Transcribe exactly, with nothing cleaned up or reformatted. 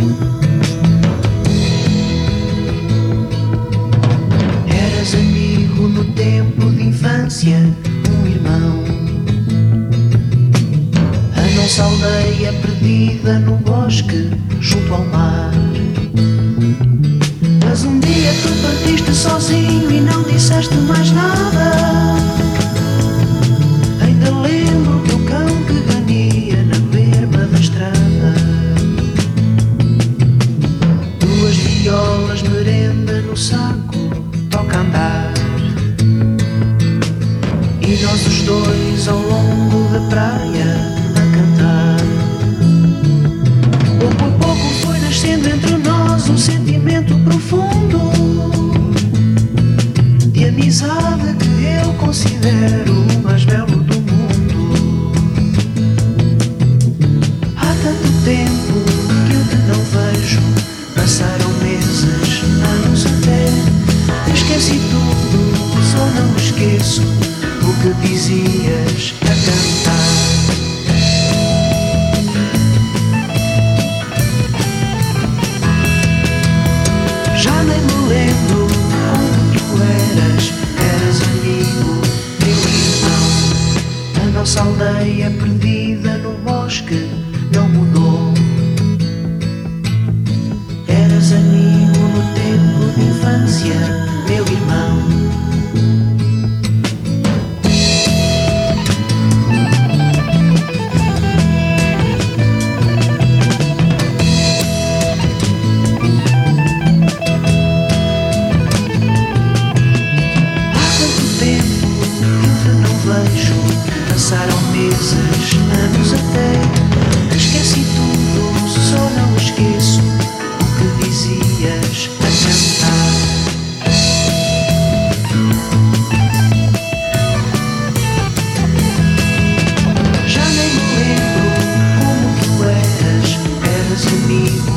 Eras amigo no tempo de infância, um irmão. A nossa aldeia perdida no bosque, junto ao mar. Mas um dia tu partiste sozinho e não disseste mais nada. Ainda lembro que o cão que ganhia na berma da estrada. Duas violas, merenda no saco, toca andar. E nós os dois ao longo da praia a cantar. Pouco a pouco foi nascendo entre nós um sentimento profundo de amizade que eu considero o mais belo do mundo. Há tanto tempo que eu te não vejo, passaram meses, anos até. Esqueci tudo, só não esqueço o que dizias a cantar. Já nem me lembro como tu eras, eras amigo, meu irmão. A nossa aldeia perdida no bosque não mudou. Eras amigo no tempo de infância, meu irmão. Passaram meses, anos até. Esqueci tudo, só não esqueço o que dizias a cantar. Já nem me lembro como tu eras, eras amigo,